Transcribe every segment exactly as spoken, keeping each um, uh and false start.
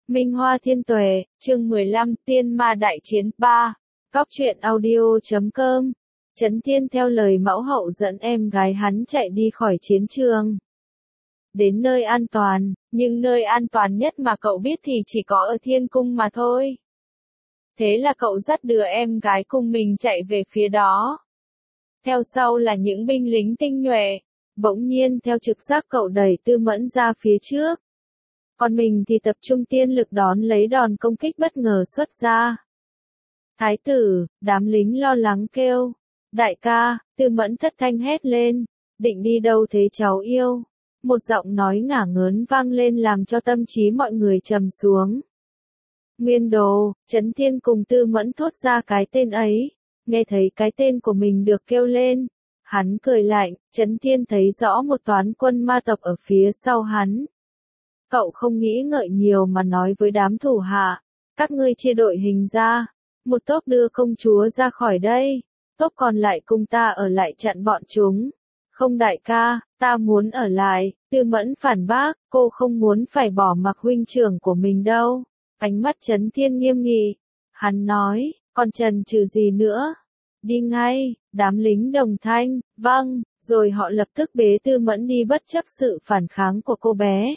Minh Hoa Thiên Tuệ, chương mười lăm, Tiên Ma Đại Chiến ba. Cóc truyện audio chấm com. Trấn Thiên theo lời mẫu hậu dẫn em gái hắn chạy đi khỏi chiến trường. Đến nơi an toàn, nhưng nơi an toàn nhất mà cậu biết thì chỉ có ở Thiên Cung mà thôi. Thế là cậu dắt đứa em gái cùng mình chạy về phía đó. Theo sau là những binh lính tinh nhuệ. Bỗng nhiên theo trực giác cậu đẩy Tư Mẫn ra phía trước. Còn mình thì tập trung tiên lực đón lấy đòn công kích bất ngờ xuất ra. Thái tử, đám lính lo lắng kêu. Đại ca, Tư Mẫn thất thanh hét lên. Định đi đâu thế cháu yêu? Một giọng nói ngả ngớn vang lên làm cho tâm trí mọi người trầm xuống. Nguyên Đồ, Trấn Thiên cùng Tư Mẫn thốt ra cái tên ấy. Nghe thấy cái tên của mình được kêu lên. Hắn cười lạnh, Trấn Thiên thấy rõ một toán quân ma tộc ở phía sau hắn. Cậu không nghĩ ngợi nhiều mà nói với đám thủ hạ. Các ngươi chia đội hình ra. Một tốp đưa công chúa ra khỏi đây. Tốp còn lại cùng ta ở lại chặn bọn chúng. Không đại ca, ta muốn ở lại. Tư Mẫn phản bác, cô không muốn phải bỏ mặc huynh trưởng của mình đâu. Ánh mắt Trấn Thiên nghiêm nghị. Hắn nói, còn chần chừ gì nữa? Đi ngay, đám lính đồng thanh, vâng, rồi họ lập tức bế Tư Mẫn đi bất chấp sự phản kháng của cô bé.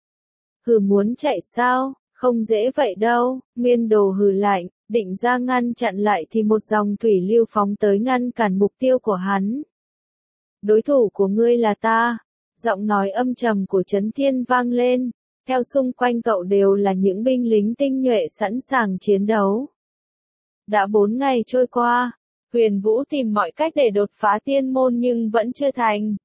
Hừ muốn chạy sao, không dễ vậy đâu, Nguyên Đồ hừ lạnh, định ra ngăn chặn lại thì một dòng thủy lưu phóng tới ngăn cản mục tiêu của hắn. Đối thủ của ngươi là ta, giọng nói âm trầm của Trấn Thiên vang lên, theo xung quanh cậu đều là những binh lính tinh nhuệ sẵn sàng chiến đấu. Đã bốn ngày trôi qua, Huyền Vũ tìm mọi cách để đột phá tiên môn nhưng vẫn chưa thành.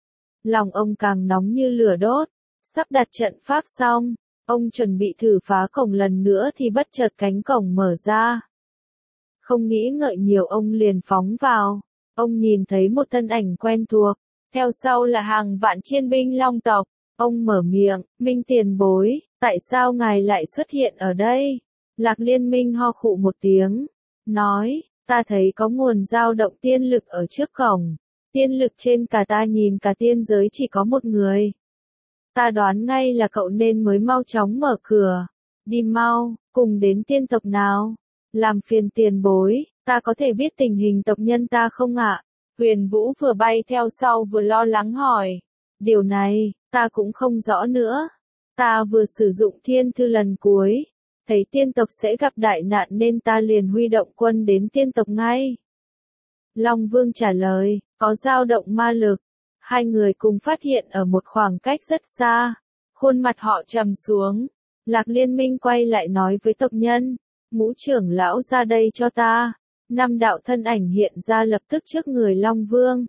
Lòng ông càng nóng như lửa đốt. Sắp đặt trận pháp xong, ông chuẩn bị thử phá cổng lần nữa thì bất chợt cánh cổng mở ra. Không nghĩ ngợi nhiều ông liền phóng vào. Ông nhìn thấy một thân ảnh quen thuộc, theo sau là hàng vạn chiên binh long tộc. Ông mở miệng, Minh tiền bối, tại sao ngài lại xuất hiện ở đây? Lạc Liên Minh ho khụ một tiếng, nói, ta thấy có nguồn dao động tiên lực ở trước cổng. Tiên lực trên cả ta nhìn cả tiên giới chỉ có một người. Ta đoán ngay là cậu nên mới mau chóng mở cửa. Đi mau, cùng đến tiên tộc nào. Làm phiền tiền bối, ta có thể biết tình hình tộc nhân ta không ạ? Huyền Vũ vừa bay theo sau vừa lo lắng hỏi. Điều này, ta cũng không rõ nữa. Ta vừa sử dụng thiên thư lần cuối. Thấy tiên tộc sẽ gặp đại nạn nên ta liền huy động quân đến tiên tộc ngay. Long Vương trả lời, có dao động ma lực. Hai người cùng phát hiện ở một khoảng cách rất xa. Khuôn mặt họ trầm xuống. Lạc Liên Minh quay lại nói với tộc nhân. Ngũ trưởng lão ra đây cho ta. Năm đạo thân ảnh hiện ra lập tức trước người Long Vương.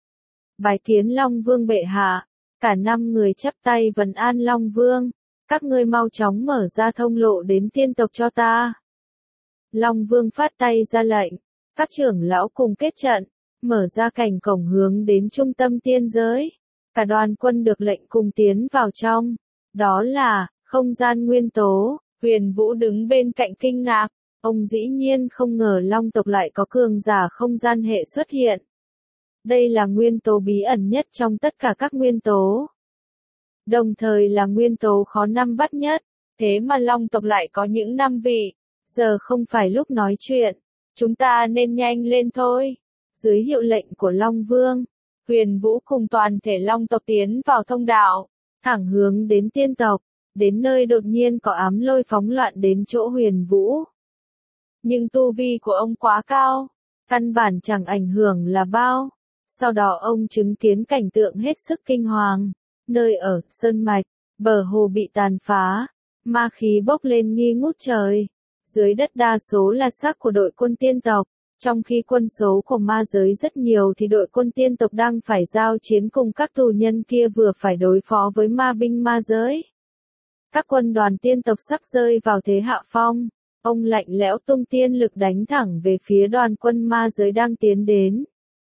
Bái kiến Long Vương bệ hạ. Cả năm người chắp tay vần an Long Vương. Các ngươi mau chóng mở ra thông lộ đến tiên tộc cho ta. Long Vương phát tay ra lệnh. Các trưởng lão cùng kết trận. Mở ra cảnh cổng hướng đến trung tâm tiên giới. Cả đoàn quân được lệnh cùng tiến vào trong. Đó là, không gian nguyên tố. Huyền Vũ đứng bên cạnh kinh ngạc. Ông dĩ nhiên không ngờ Long tộc lại có cường giả không gian hệ xuất hiện. Đây là nguyên tố bí ẩn nhất trong tất cả các nguyên tố. Đồng thời là nguyên tố khó nắm bắt nhất. Thế mà Long tộc lại có những năm vị. Giờ không phải lúc nói chuyện. Chúng ta nên nhanh lên thôi. Dưới hiệu lệnh của Long Vương, Huyền Vũ cùng toàn thể Long tộc tiến vào thông đạo, thẳng hướng đến tiên tộc, đến nơi đột nhiên có ám lôi phóng loạn đến chỗ Huyền Vũ. Nhưng tu vi của ông quá cao, căn bản chẳng ảnh hưởng là bao. Sau đó ông chứng kiến cảnh tượng hết sức kinh hoàng, nơi ở sơn mạch, bờ hồ bị tàn phá, ma khí bốc lên nghi ngút trời. Dưới đất đa số là xác của đội quân tiên tộc. Trong khi quân số của ma giới rất nhiều thì đội quân tiên tộc đang phải giao chiến cùng các tù nhân kia vừa phải đối phó với ma binh ma giới. Các quân đoàn tiên tộc sắp rơi vào thế hạ phong. Ông lạnh lẽo tung tiên lực đánh thẳng về phía đoàn quân ma giới đang tiến đến.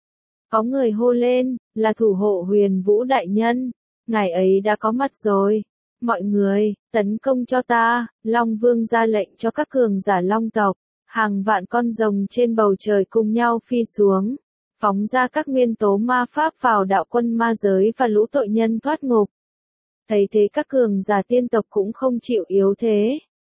Có người hô lên, là thủ hộ Huyền Vũ đại nhân. Ngài ấy đã có mặt rồi. Mọi người, tấn công cho ta. Long Vương ra lệnh cho các cường giả Long tộc. Hàng vạn con rồng trên bầu trời cùng nhau phi xuống, phóng ra các nguyên tố ma pháp vào đạo quân ma giới và lũ tội nhân thoát ngục. Thấy thế các cường giả tiên tộc cũng không chịu yếu thế,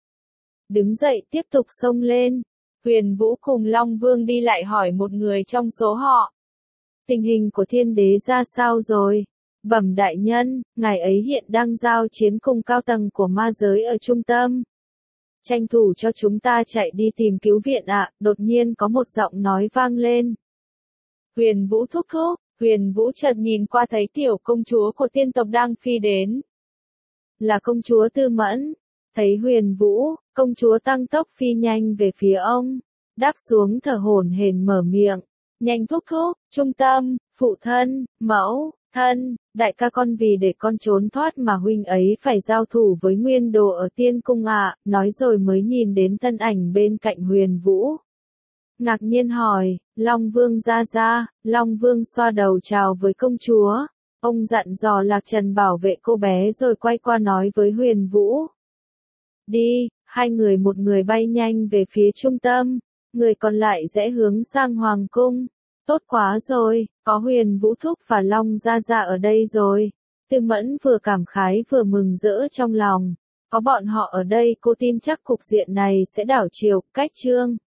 đứng dậy tiếp tục xông lên. Huyền Vũ cùng Long Vương đi lại hỏi một người trong số họ. Tình hình của thiên đế ra sao rồi? Bẩm đại nhân, ngài ấy hiện đang giao chiến cùng cao tầng của ma giới ở trung tâm. Tranh thủ cho chúng ta chạy đi tìm cứu viện ạ, đột nhiên có một giọng nói vang lên. Huyền Vũ thúc thúc, Huyền Vũ chợt nhìn qua thấy tiểu công chúa của tiên tộc đang phi đến. Là công chúa Tư Mẫn. Thấy Huyền Vũ, công chúa tăng tốc phi nhanh về phía ông, đáp xuống thở hổn hển mở miệng. Nhanh thúc thúc, trung tâm, phụ thân, mẫu, thân, đại ca con vì để con trốn thoát mà huynh ấy phải giao thủ với Nguyên Đồ ở tiên cung ạ, nói rồi mới nhìn đến thân ảnh bên cạnh Huyền Vũ. Ngạc nhiên hỏi, Long Vương ra ra, Long Vương xoa đầu chào với công chúa. Ông dặn dò Lạc Trần bảo vệ cô bé rồi quay qua nói với Huyền Vũ. Đi, hai người một người bay nhanh về phía trung tâm, người còn lại rẽ hướng sang Hoàng cung. Tốt quá rồi, có Huyền Vũ thúc và Long Gia Gia ở đây rồi. Tư Mẫn vừa cảm khái vừa mừng rỡ trong lòng. Có bọn họ ở đây cô tin chắc cục diện này sẽ đảo chiều, cách chương.